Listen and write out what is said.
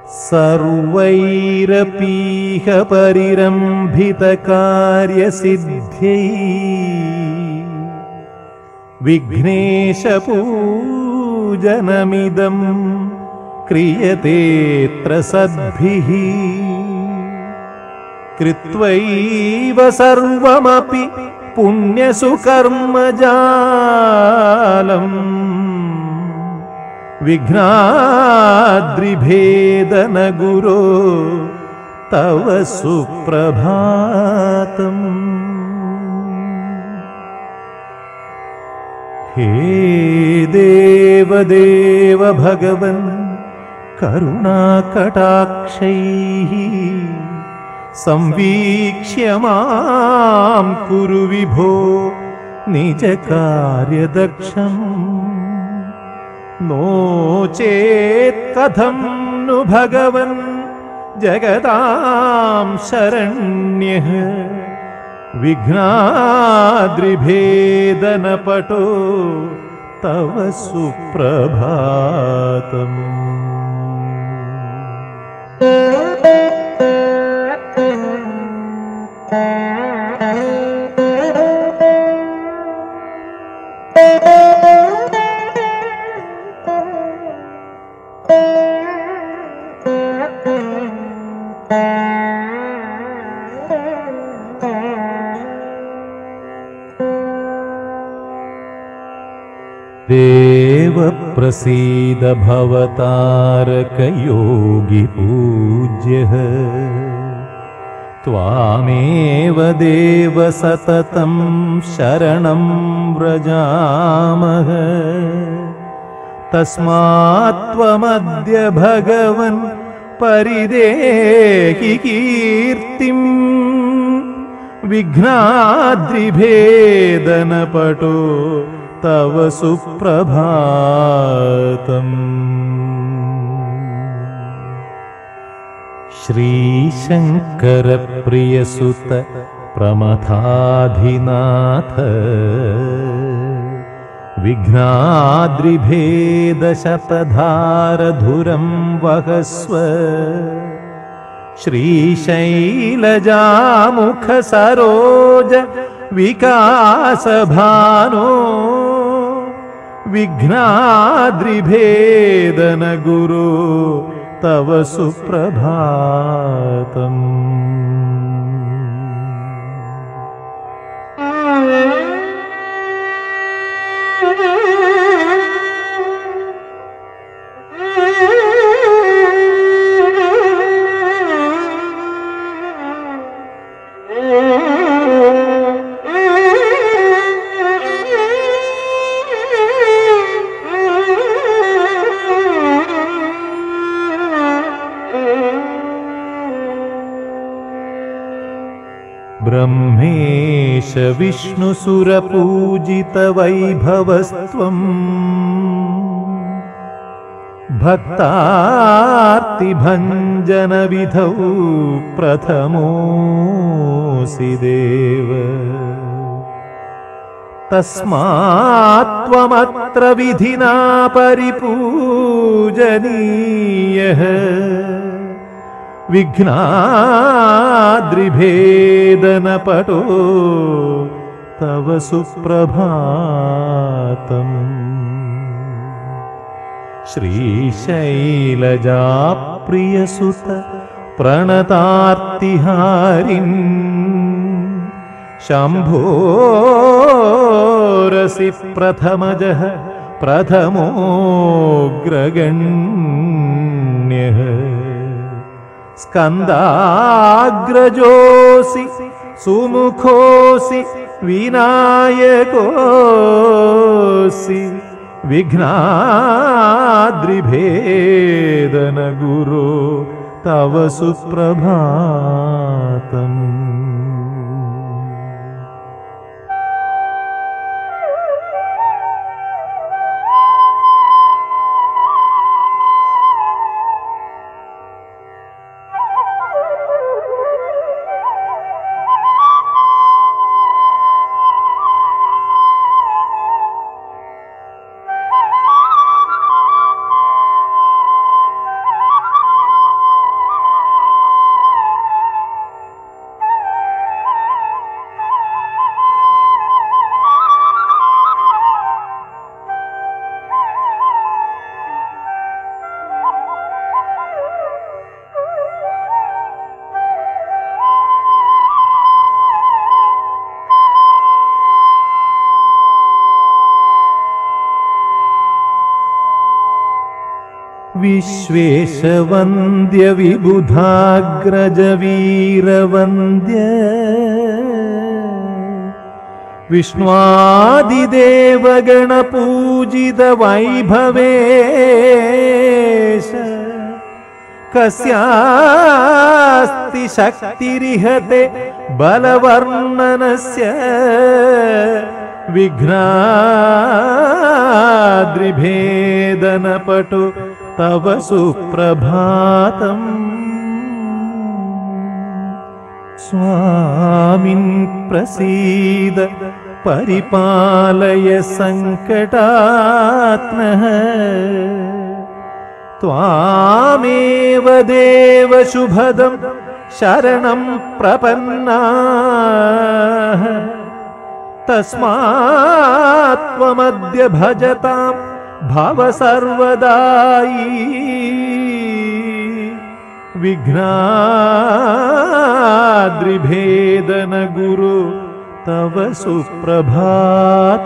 സർവൈരപീഹ പരിരംഭിതകാര്യസിദ്ധ്യൈ വിഘ്നേശപൂജനമിദം ക്രിയതേത്ര സദ്ഭിഃ കൃത്വൈവ സർവമപി പുണ്യസുകർമ്മജാലം വിഘ്നാദ്രിഭേദന ഗുരോ തവ സുപ്രഭാതം. ഹേ ദേവദേവ ഭഗവൻ കരുണാകടാക്ഷൈഃ സംവീക്ഷ്യ മാം കുരു വിഭോ നിജകാര്യദക്ഷം. നോ ചേത് കഥം नु ഭഗവൻ ജഗതാം ശരണ്യഃ വിഘ്നാദ്രിഭേദനപടോ തവ സുപ്രഭാതം. ദേവപ്രസീദ ഭവതാരകയോഗിപൂജ്യഃ ത്വാമേവ ദേവ സതതം ശരണം വ്രജാമഃ. തസ്മാത് ത്വമദ്യ ഭഗവൻ പരിദേഹി കീർത്തിം വിഘ്നാദ്രിഭേദനപടോ തവ സുപ്രഭാതം. ശ്രീശങ്കരപ്രിയസുത പ്രമഥാധിനാഥ വിഘ്നാദ്രിഭേദശതധാരധുരം വഹസ്വ. ശ്രീശൈലജാമുഖ സരോജ വികാസഭാനോ വിഘ്നാദ്രിഭേദന ഗുരോ തവ സുപ്രഭാതം. ബ്രഹ്മേശ വിഷ്ണുസുരപൂജിത വൈഭവസ്ത്വം ഭക്താർത്തിഭഞ്ജനവിധൗ പ്രഥമോസി ദേവ. തസ്മാത് ത്വമത്ര വിധിനാ പരിപൂജനീയഃ വിഘ്നാദ്രിഭേദനപടോ തവ സുപ്രഭാതം. ശ്രീശൈലജാപ്രിയസുത പ്രണതാർത്തിഹാരിൻ ശംഭോരസി പ്രഥമജഃ പ്രഥമോഗ്രഗണ്യഃ. സ്കന്ദാഗ്രജോസി സുമുഖോസി വിനായകോസി വിഘ്നാദ്രിഭേദന ഗുരോ തവ സുപ്രഭാതം. വിശ്വേശവന്ദ്യ വിബുധാഗ്രജ വീരവന്ദ്യ വിഷ്ണുവാദിദേവഗണപൂജിത വൈഭവേശ കസ്യാസ്തി ശക്തിരിഹത്തെ ബലവർണ്ണനസ്യ വിഘ്നാദ്രിഭേദനപടു തവ സുപ്രഭാതം സ്വാമിൻ പ്രസീദ പരിപാലയ സങ്കടാത്മഃ ത്വാമേവ ദേവ ശുഭദം ശരണം പ്രപന്നാഃ തസ്മാത്ത്വമദ്യ ഭജതാം ഭവ സർവദായി വിഘ്നാദ്രിഭേദന ഗുരു തവ സുപ്രഭാതം.